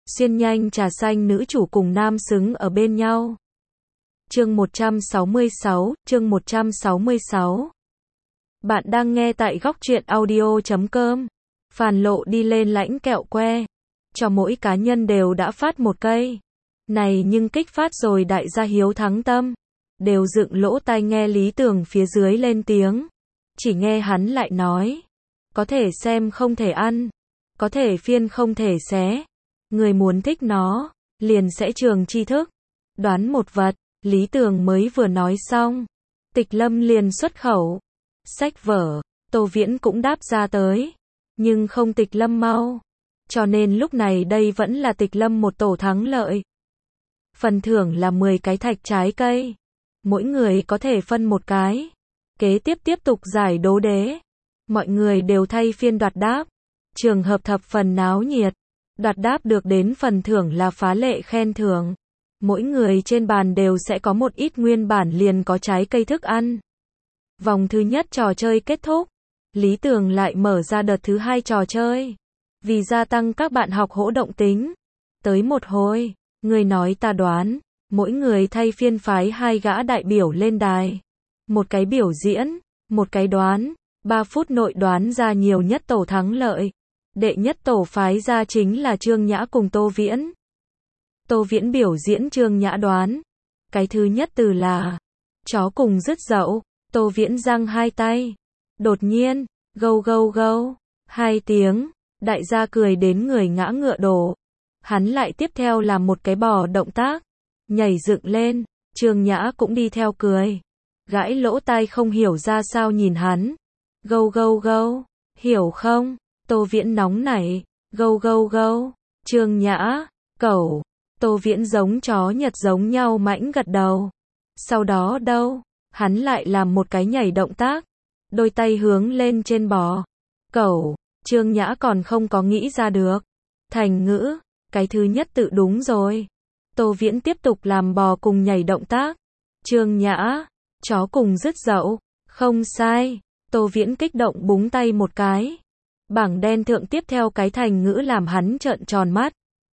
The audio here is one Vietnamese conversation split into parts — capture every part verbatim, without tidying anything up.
Xuyên nhanh trà xanh nữ chủ cùng nam xứng ở bên nhau. Chương một trăm sáu mươi sáu, chương một trăm sáu mươi sáu. Bạn đang nghe tại góc truyện audio chấm com. Phàn Lộ đi lên lãnh kẹo que. Cho mỗi cá nhân đều đã phát một cây. Này nhưng kích phát rồi đại gia hiếu thắng tâm. Đều dựng lỗ tai nghe Lý Tường phía dưới lên tiếng. Chỉ nghe hắn lại nói. Có thể xem không thể ăn. Có thể phiên không thể xé. Người muốn thích nó, liền sẽ trường tri thức. Đoán một vật, Lý Tường mới vừa nói xong. Tịch Lâm liền xuất khẩu. Sách vở, Tô Viễn cũng đáp ra tới. Nhưng không Tịch Lâm mau. Cho nên lúc này đây vẫn là Tịch Lâm một tổ thắng lợi. Phần thưởng là mười cái thạch trái cây. Mỗi người có thể phân một cái. Kế tiếp tiếp tục giải đố đế. Mọi người đều thay phiên đoạt đáp. Trường hợp thập phần náo nhiệt. Đoạt đáp được đến phần thưởng là phá lệ khen thưởng. Mỗi người trên bàn đều sẽ có một ít nguyên bản liền có trái cây thức ăn. Vòng thứ nhất trò chơi kết thúc. Lý Tường lại mở ra đợt thứ hai trò chơi. Vì gia tăng các bạn học hỗ động tính. Tới một hồi, người nói ta đoán. Mỗi người thay phiên phái hai gã đại biểu lên đài. Một cái biểu diễn, một cái đoán. Ba phút nội đoán ra nhiều nhất tổ thắng lợi. Đệ nhất tổ phái ra chính là Trương Nhã cùng Tô Viễn. Tô Viễn biểu diễn, Trương Nhã đoán. Cái thứ nhất từ là chó cùng dứt dậu. Tô Viễn giang hai tay. Đột nhiên, gâu gâu gâu, hai tiếng, đại gia cười đến người ngã ngựa đổ. Hắn lại tiếp theo làm một cái bò động tác, nhảy dựng lên, Trương Nhã cũng đi theo cười. Gãi lỗ tai không hiểu ra sao nhìn hắn. Gâu gâu gâu, hiểu không? Tô Viễn nóng nảy, gâu gâu gâu, Trương Nhã, cẩu. Tô Viễn giống chó Nhật giống nhau mãnh gật đầu. Sau đó đâu, hắn lại làm một cái nhảy động tác, đôi tay hướng lên trên bò. Cẩu, Trương Nhã còn không có nghĩ ra được. Thành ngữ, cái thứ nhất tự đúng rồi. Tô Viễn tiếp tục làm bò cùng nhảy động tác. Trương Nhã, chó cùng dứt dậu, không sai. Tô Viễn kích động búng tay một cái. Bảng đen thượng tiếp theo cái thành ngữ làm hắn trợn tròn mắt.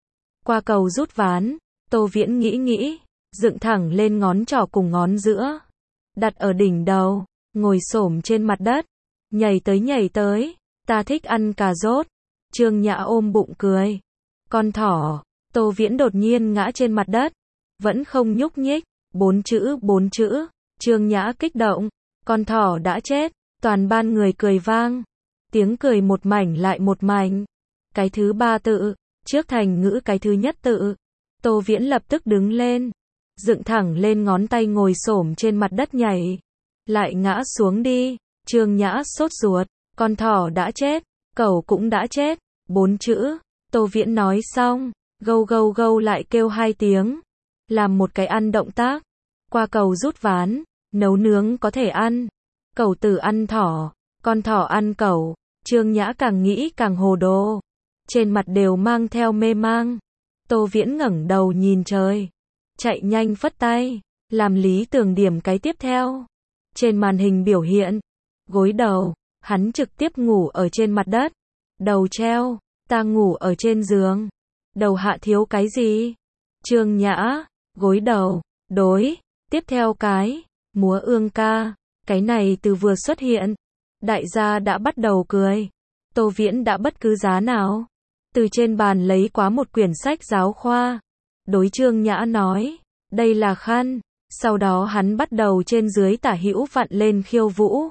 Qua cầu rút ván, Tô Viễn nghĩ nghĩ, dựng thẳng lên ngón trỏ cùng ngón giữa. Đặt ở đỉnh đầu, ngồi xổm trên mặt đất. Nhảy tới nhảy tới, ta thích ăn cà rốt. Trương Nhã ôm bụng cười. Con thỏ, Tô Viễn đột nhiên ngã trên mặt đất. Vẫn không nhúc nhích, bốn chữ bốn chữ. Trương Nhã kích động, con thỏ đã chết. Toàn ban người cười vang. Tiếng cười một mảnh lại một mảnh. Cái thứ ba tự, trước thành ngữ cái thứ nhất tự. Tô Viễn lập tức đứng lên, dựng thẳng lên ngón tay ngồi xổm trên mặt đất nhảy. Lại ngã xuống đi. Trương Nhã sốt ruột, con thỏ đã chết, cẩu cũng đã chết. Bốn chữ, Tô Viễn nói xong, gâu gâu gâu lại kêu hai tiếng. Làm một cái ăn động tác. Qua cầu rút ván, nấu nướng có thể ăn. Cẩu tử ăn thỏ, con thỏ ăn cẩu. Trương Nhã càng nghĩ càng hồ đồ. Trên mặt đều mang theo mê mang. Tô Viễn ngẩng đầu nhìn trời. Chạy nhanh phất tay. Làm Lý Tường điểm cái tiếp theo. Trên màn hình biểu hiện. Gối đầu. Hắn trực tiếp ngủ ở trên mặt đất. Đầu treo. Ta ngủ ở trên giường. Đầu hạ thiếu cái gì? Trương Nhã. Gối đầu. Đối. Tiếp theo cái. Múa ương ca. Cái này từ vừa xuất hiện. Đại gia đã bắt đầu cười. Tô Viễn đã bất cứ giá nào. Từ trên bàn lấy quá một quyển sách giáo khoa. Đối Trương Nhã nói. Đây là khăn. Sau đó hắn bắt đầu trên dưới tả hữu vặn lên khiêu vũ.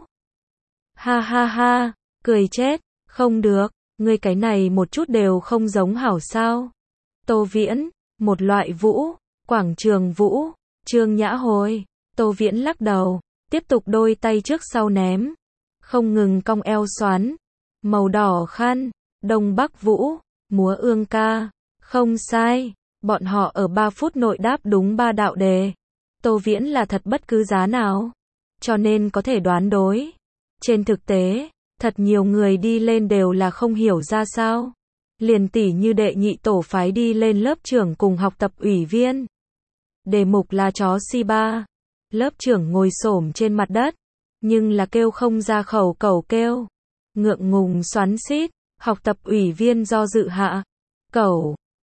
Ha ha ha. Cười chết. Không được. Ngươi cái này một chút đều không giống hảo sao. Tô Viễn. Một loại vũ. Quảng trường vũ. Trương Nhã hồi. Tô Viễn lắc đầu. Tiếp tục đôi tay trước sau ném. Không ngừng cong eo xoắn. Màu đỏ khăn. Đông Bắc vũ. Múa ương ca. Không sai. Bọn họ ở ba phút nội đáp đúng ba đạo đề. Tô Viễn là thật bất cứ giá nào. Cho nên có thể đoán đối. Trên thực tế, thật nhiều người đi lên đều là không hiểu ra sao. Liền tỉ như đệ nhị tổ phái đi lên lớp trưởng cùng học tập ủy viên. Đề mục là chó Shiba. Lớp trưởng ngồi xổm trên mặt đất. Nhưng là kêu không ra khẩu cẩu kêu. Ngượng ngùng xoắn xít. Học tập ủy viên do dự hạ. Cẩu.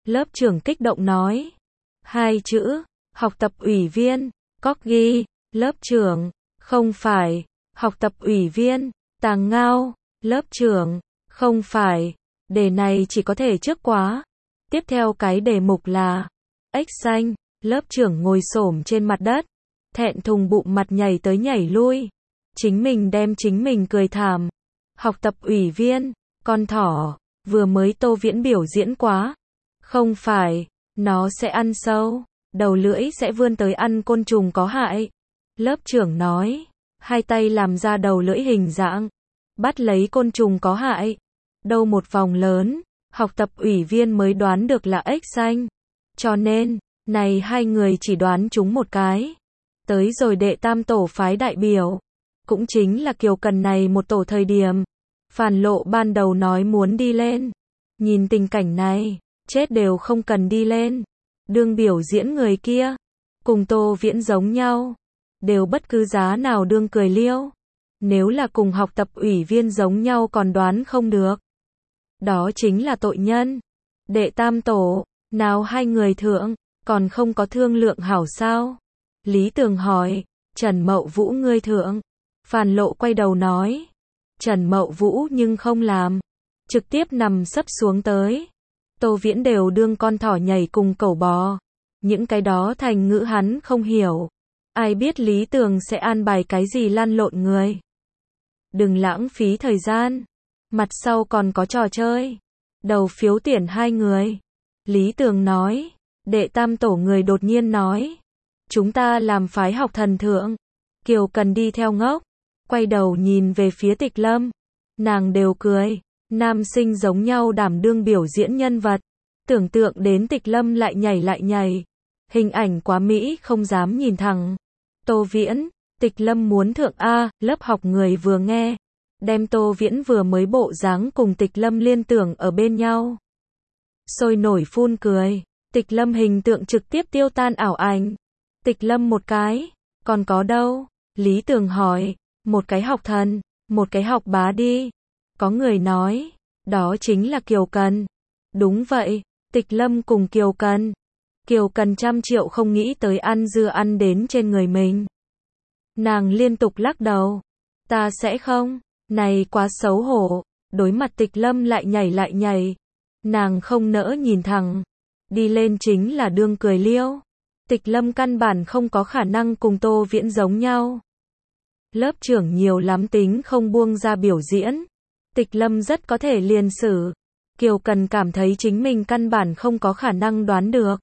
Lớp trưởng kích động nói. Hai chữ, học tập ủy viên, Corgi, lớp trưởng, không phải, học tập ủy viên, Tàng Ngao, lớp trưởng, không phải, đề này chỉ có thể trước quá. Tiếp theo cái đề mục là, ếch xanh, lớp trưởng ngồi xổm trên mặt đất, thẹn thùng bụng mặt nhảy tới nhảy lui. Chính mình đem chính mình cười thảm. Học tập ủy viên, con thỏ, vừa mới Tô Viễn biểu diễn quá. Không phải, nó sẽ ăn sâu, đầu lưỡi sẽ vươn tới ăn côn trùng có hại. Lớp trưởng nói, hai tay làm ra đầu lưỡi hình dạng, bắt lấy côn trùng có hại. Đâu một vòng lớn, học tập ủy viên mới đoán được là ếch xanh. Cho nên, này hai người chỉ đoán chúng một cái. Tới rồi đệ tam tổ phái đại biểu. Cũng chính là Kiều Cần này một tổ thời điểm. Phản Lộ ban đầu nói muốn đi lên. Nhìn tình cảnh này, chết đều không cần đi lên. Đương biểu diễn người kia, cùng Tô Viễn giống nhau. Đều bất cứ giá nào đương cười liêu. Nếu là cùng học tập ủy viên giống nhau còn đoán không được. Đó chính là tội nhân. Đệ tam tổ, nào hai người thượng, còn không có thương lượng hảo sao? Lý Tường hỏi, Trần Mậu Vũ ngươi thượng. Phản Lộ quay đầu nói, Trần Mậu Vũ nhưng không làm. Trực tiếp nằm sấp xuống tới. Tô Viễn đều đương con thỏ nhảy cùng cẩu bò. Những cái đó thành ngữ hắn không hiểu. Ai biết Lý Tường sẽ an bài cái gì lăn lộn người. Đừng lãng phí thời gian. Mặt sau còn có trò chơi. Đầu phiếu tuyển hai người. Lý Tường nói. Đệ tam tổ người đột nhiên nói. Chúng ta làm phái học thần thượng. Kiều Cần đi theo ngốc. Quay đầu nhìn về phía Tịch Lâm. Nàng đều cười. Nam sinh giống nhau đảm đương biểu diễn nhân vật. Tưởng tượng đến Tịch Lâm lại nhảy lại nhảy. Hình ảnh quá mỹ không dám nhìn thẳng. Tô Viễn, Tịch Lâm muốn thượng A, lớp học người vừa nghe. Đem Tô Viễn vừa mới bộ dáng cùng Tịch Lâm liên tưởng ở bên nhau. Sôi nổi phun cười. Tịch Lâm hình tượng trực tiếp tiêu tan ảo ảnh. Tịch Lâm một cái. Còn có đâu? Lý Tường hỏi. Một cái học thần, một cái học bá đi. Có người nói. Đó chính là Kiều Cần. Đúng vậy. Tịch Lâm cùng Kiều Cần. Kiều Cần trăm triệu không nghĩ tới ăn dưa ăn đến trên người mình. Nàng liên tục lắc đầu. Ta sẽ không. Này quá xấu hổ. Đối mặt Tịch Lâm lại nhảy lại nhảy. Nàng không nỡ nhìn thẳng. Đi lên chính là đương cười liêu. Tịch Lâm căn bản không có khả năng cùng Tô Viễn giống nhau. Lớp trưởng nhiều lắm tính không buông ra biểu diễn. Tịch Lâm rất có thể liền xử. Kiều Cần cảm thấy chính mình căn bản không có khả năng đoán được.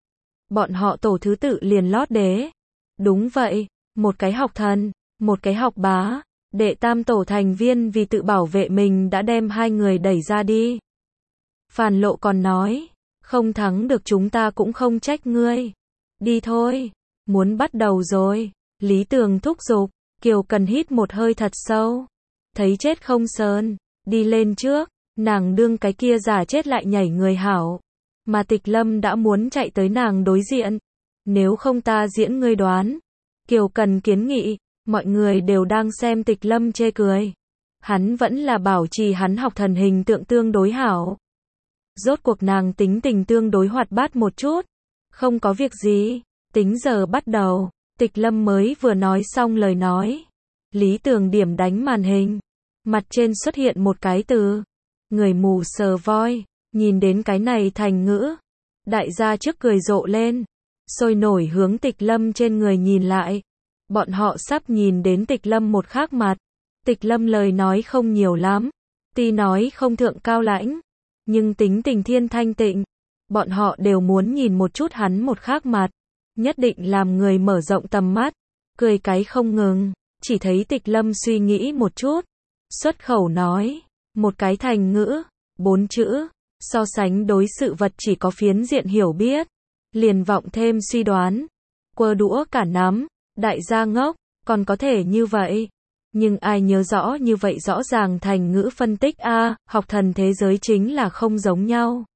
Bọn họ tổ thứ tự liền lót đế. Đúng vậy, một cái học thần, một cái học bá. Đệ tam tổ thành viên vì tự bảo vệ mình đã đem hai người đẩy ra đi. Phản Lộ còn nói, không thắng được chúng ta cũng không trách ngươi. Đi thôi, muốn bắt đầu rồi. Lý Tường thúc giục. Kiều Cần hít một hơi thật sâu. Thấy chết không sờn, đi lên trước. Nàng đương cái kia giả chết lại nhảy người hảo. Mà Tịch Lâm đã muốn chạy tới nàng đối diện. Nếu không ta diễn ngươi đoán. Kiều Cần kiến nghị. Mọi người đều đang xem Tịch Lâm chê cười. Hắn vẫn là bảo trì hắn học thần hình tượng tương đối hảo. Rốt cuộc nàng tính tình tương đối hoạt bát một chút. Không có việc gì. Tính giờ bắt đầu. Tịch Lâm mới vừa nói xong lời nói. Lý Tường điểm đánh màn hình. Mặt trên xuất hiện một cái từ. Người mù sờ voi. Nhìn đến cái này thành ngữ. Đại gia trước cười rộ lên. Sôi nổi hướng Tịch Lâm trên người nhìn lại. Bọn họ sắp nhìn đến Tịch Lâm một khác mặt. Tịch Lâm lời nói không nhiều lắm. Tuy nói không thượng cao lãnh. Nhưng tính tình thiên thanh tịnh. Bọn họ đều muốn nhìn một chút hắn một khác mặt. Nhất định làm người mở rộng tầm mắt. Cười cái không ngừng. Chỉ thấy Tịch Lâm suy nghĩ một chút. Xuất khẩu nói. Một cái thành ngữ. Bốn chữ. So sánh đối sự vật chỉ có phiến diện hiểu biết. Liền vọng thêm suy đoán. Quơ đũa cả nắm. Đại gia ngốc. Còn có thể như vậy. Nhưng ai nhớ rõ như vậy rõ ràng thành ngữ phân tích a, học thần thế giới chính là không giống nhau.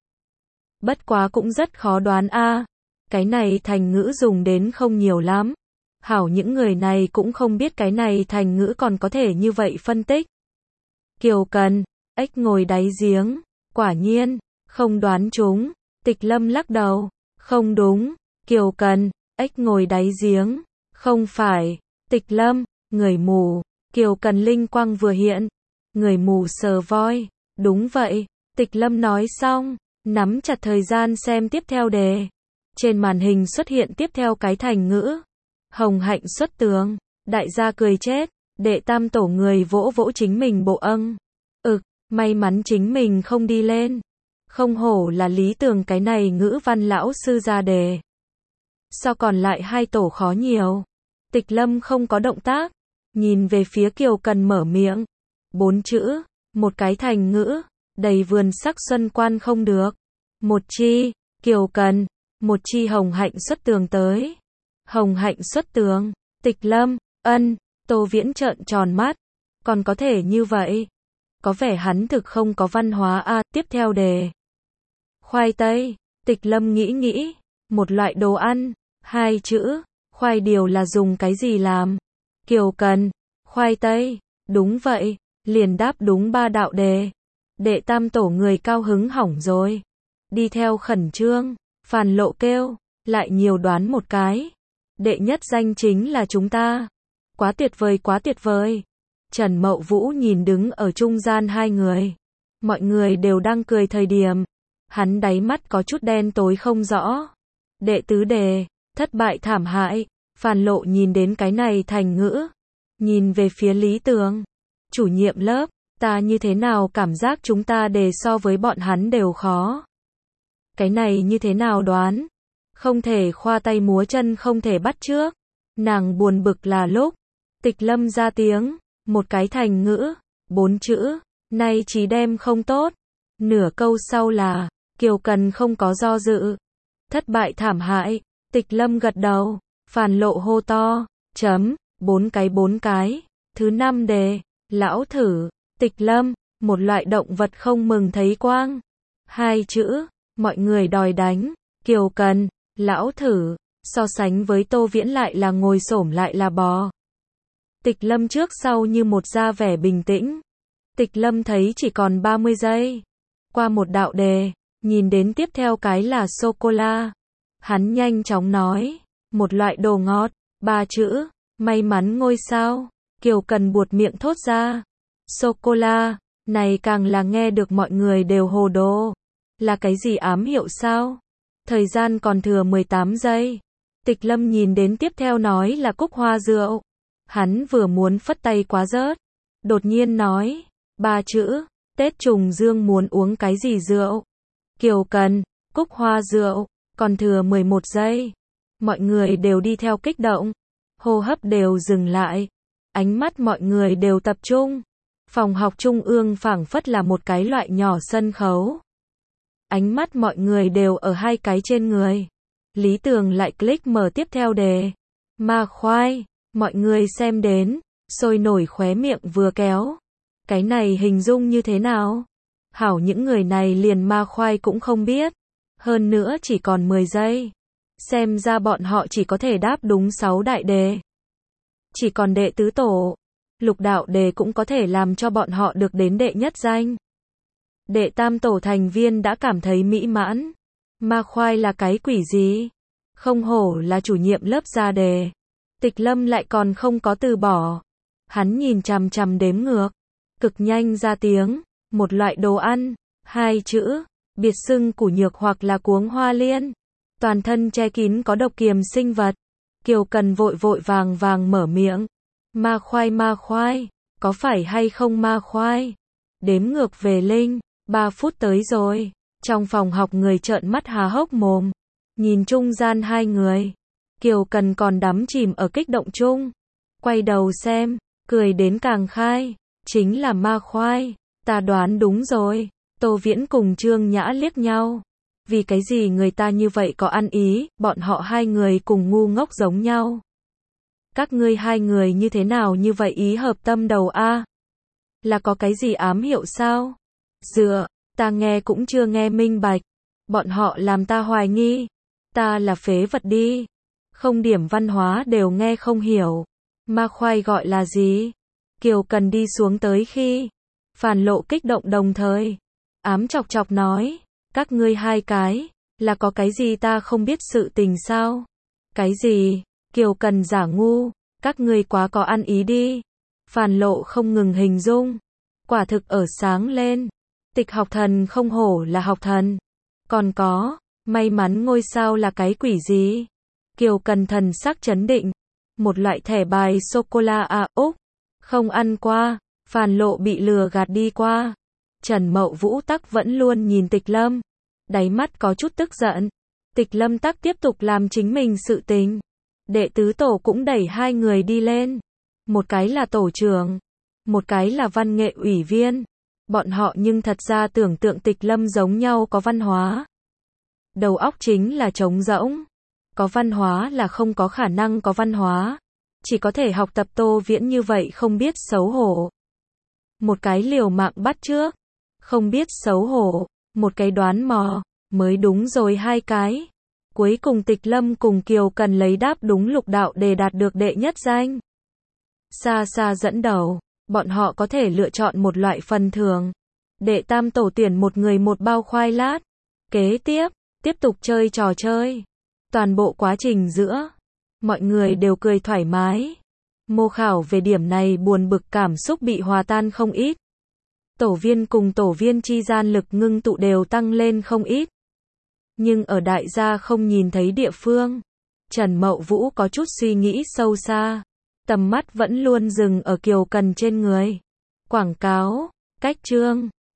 Bất quá cũng rất khó đoán a. Cái này thành ngữ dùng đến không nhiều lắm. Hảo những người này cũng không biết cái này thành ngữ còn có thể như vậy phân tích. Kiều Cần, ếch ngồi đáy giếng, quả nhiên, không đoán chúng. Tịch Lâm lắc đầu. Không đúng. Kiều Cần. Ếch ngồi đáy giếng. Không phải. Tịch Lâm. Người mù. Kiều Cần linh quang vừa hiện. Người mù sờ voi. Đúng vậy. Tịch Lâm nói xong, nắm chặt thời gian xem tiếp theo đề. Trên màn hình xuất hiện tiếp theo cái thành ngữ. Hồng hạnh xuất tướng. Đại gia cười chết. Đệ tam tổ người vỗ vỗ chính mình bộ âng. Ực, may mắn chính mình không đi lên. Không hổ là lý tường cái này ngữ văn lão sư ra đề. Sao còn lại hai tổ khó nhiều? Tịch Lâm không có động tác. Nhìn về phía Kiều Cần mở miệng. Bốn chữ. Một cái thành ngữ. Đầy vườn sắc xuân quan không được. Một chi. Kiều Cần. Một chi hồng hạnh xuất tường tới. Hồng hạnh xuất tường. Tịch Lâm. Ân. Tô Viễn trợn tròn mắt. Còn có thể như vậy. Có vẻ hắn thực không có văn hóa a. À, tiếp theo đề. Khoai tây. Tịch Lâm nghĩ nghĩ. Một loại đồ ăn. Hai chữ. Khoai điều là dùng cái gì làm? Kiều Cần. Khoai tây. Đúng vậy. Liền đáp đúng ba đạo đề. Đệ tam tổ người cao hứng hỏng rồi. Đi theo khẩn trương. Phàn Lộ kêu. Lại nhiều đoán một cái. Đệ nhất danh chính là chúng ta. Quá tuyệt vời quá tuyệt vời. Trần Mậu Vũ nhìn đứng ở trung gian hai người. Mọi người đều đang cười thời điểm. Hắn đáy mắt có chút đen tối không rõ. Đệ tứ đề. Thất bại thảm hại. Phàn Lộ nhìn đến cái này thành ngữ. Nhìn về phía Lý Tường. Chủ nhiệm lớp. Ta như thế nào cảm giác chúng ta đề so với bọn hắn đều khó. Cái này như thế nào đoán? Không thể khoa tay múa chân không thể bắt trước. Nàng buồn bực là lúc. Tịch Lâm ra tiếng. Một cái thành ngữ. Bốn chữ. Nay chỉ đem không tốt. Nửa câu sau là. Kiều Cần không có do dự. Thất bại thảm hại. Tịch Lâm gật đầu. Phàn Lộ hô to. Chấm. Bốn cái bốn cái. Thứ năm đề. Lão thử. Tịch Lâm. Một loại động vật không mừng thấy quang. Hai chữ. Mọi người đòi đánh. Kiều Cần. Lão thử. So sánh với Tô Viễn lại là ngồi xổm lại là bò. Tịch Lâm trước sau như một ra vẻ bình tĩnh. Tịch Lâm thấy chỉ còn ba mươi giây. Qua một đạo đề. Nhìn đến tiếp theo cái là sô-cô-la. Hắn nhanh chóng nói. Một loại đồ ngọt. Ba chữ. May mắn ngôi sao. Kiều Cần buột miệng thốt ra. Sô-cô-la. Này càng là nghe được mọi người đều hồ đồ. Là cái gì ám hiệu sao? Thời gian còn thừa mười tám giây. Tịch Lâm nhìn đến tiếp theo nói là cúc hoa rượu. Hắn vừa muốn phất tay quá rớt. Đột nhiên nói. Ba chữ. Tết trùng dương muốn uống cái gì rượu? Kiều Cần. Cúc hoa rượu. Còn thừa mười một giây. Mọi người đều đi theo kích động. Hô hấp đều dừng lại. Ánh mắt mọi người đều tập trung. Phòng học trung ương phảng phất là một cái loại nhỏ sân khấu. Ánh mắt mọi người đều ở hai cái trên người. Lý Tường lại click mở tiếp theo đề. Ma khoai. Mọi người xem đến. Sôi nổi khóe miệng vừa kéo. Cái này hình dung như thế nào? Hảo những người này liền ma khoai cũng không biết. Hơn nữa chỉ còn mười giây. Xem ra bọn họ chỉ có thể đáp đúng sáu đại đề. Chỉ còn đệ tứ tổ. Lục đạo đề cũng có thể làm cho bọn họ được đến đệ nhất danh. Đệ tam tổ thành viên đã cảm thấy mỹ mãn. Ma khoai là cái quỷ gì? Không hổ là chủ nhiệm lớp ra đề. Tịch Lâm lại còn không có từ bỏ. Hắn nhìn chằm chằm đếm ngược. Cực nhanh ra tiếng. Một loại đồ ăn. Hai chữ. Biệt xưng củ nhược hoặc là cuống hoa liên. Toàn thân che kín có độc kiềm sinh vật. Kiều Cần vội vội vàng vàng mở miệng. Ma khoai ma khoai. Có phải hay không ma khoai? Đếm ngược về linh. Ba phút tới rồi. Trong phòng học người trợn mắt há hốc mồm. Nhìn trung gian hai người. Kiều Cần còn đắm chìm ở kích động chung. Quay đầu xem. Cười đến càng khai. Chính là ma khoai. Ta đoán đúng rồi. Tô Viễn cùng Trương Nhã liếc nhau. Vì cái gì người ta như vậy có ăn ý, bọn họ hai người cùng ngu ngốc giống nhau. Các ngươi hai người như thế nào như vậy ý hợp tâm đầu a? Là có cái gì ám hiệu sao? Dựa, ta nghe cũng chưa nghe minh bạch. Bọn họ làm ta hoài nghi. Ta là phế vật đi. Không điểm văn hóa đều nghe không hiểu. Ma khoai gọi là gì? Kiều Cần đi xuống tới khi. Phàn Lộ kích động đồng thời. Ám chọc chọc nói. Các ngươi hai cái. Là có cái gì ta không biết sự tình sao? Cái gì? Kiều Cần giả ngu, các ngươi quá có ăn ý đi. Phàn Lộ không ngừng hình dung. Quả thực ở sáng lên. Tịch học thần không hổ là học thần. Còn có, may mắn ngôi sao là cái quỷ gì? Kiều Cần thần sắc chấn định. Một loại thẻ bài sô-cô-la à Úc. Không ăn qua. Phàn Lộ bị lừa gạt đi qua. Trần Mậu Vũ tắc vẫn luôn nhìn Tịch Lâm. Đáy mắt có chút tức giận. Tịch Lâm tắc tiếp tục làm chính mình sự tình. Đệ tứ tổ cũng đẩy hai người đi lên. Một cái là tổ trưởng. Một cái là văn nghệ ủy viên. Bọn họ nhưng thật ra tưởng tượng Tịch Lâm giống nhau có văn hóa. Đầu óc chính là trống rỗng. Có văn hóa là không có khả năng có văn hóa. Chỉ có thể học tập Tô Viễn như vậy không biết xấu hổ. Một cái liều mạng bắt chước. Không biết xấu hổ. Một cái đoán mò. Mới đúng rồi hai cái. Cuối cùng Tịch Lâm cùng Kiều Cần lấy đáp đúng lục đạo để đạt được đệ nhất danh. Xa xa dẫn đầu. Bọn họ có thể lựa chọn một loại phần thưởng. Đệ tam tổ tuyển một người một bao khoai lát. Kế tiếp, tiếp tục chơi trò chơi. Toàn bộ quá trình giữa, mọi người đều cười thoải mái. Mô Khảo về điểm này buồn bực cảm xúc bị hòa tan không ít. Tổ viên cùng tổ viên chi gian lực ngưng tụ đều tăng lên không ít. Nhưng ở đại gia không nhìn thấy địa phương, Trần Mậu Vũ có chút suy nghĩ sâu xa. Tầm mắt vẫn luôn dừng ở Kiều Cần trên người. Quảng cáo, cách chương.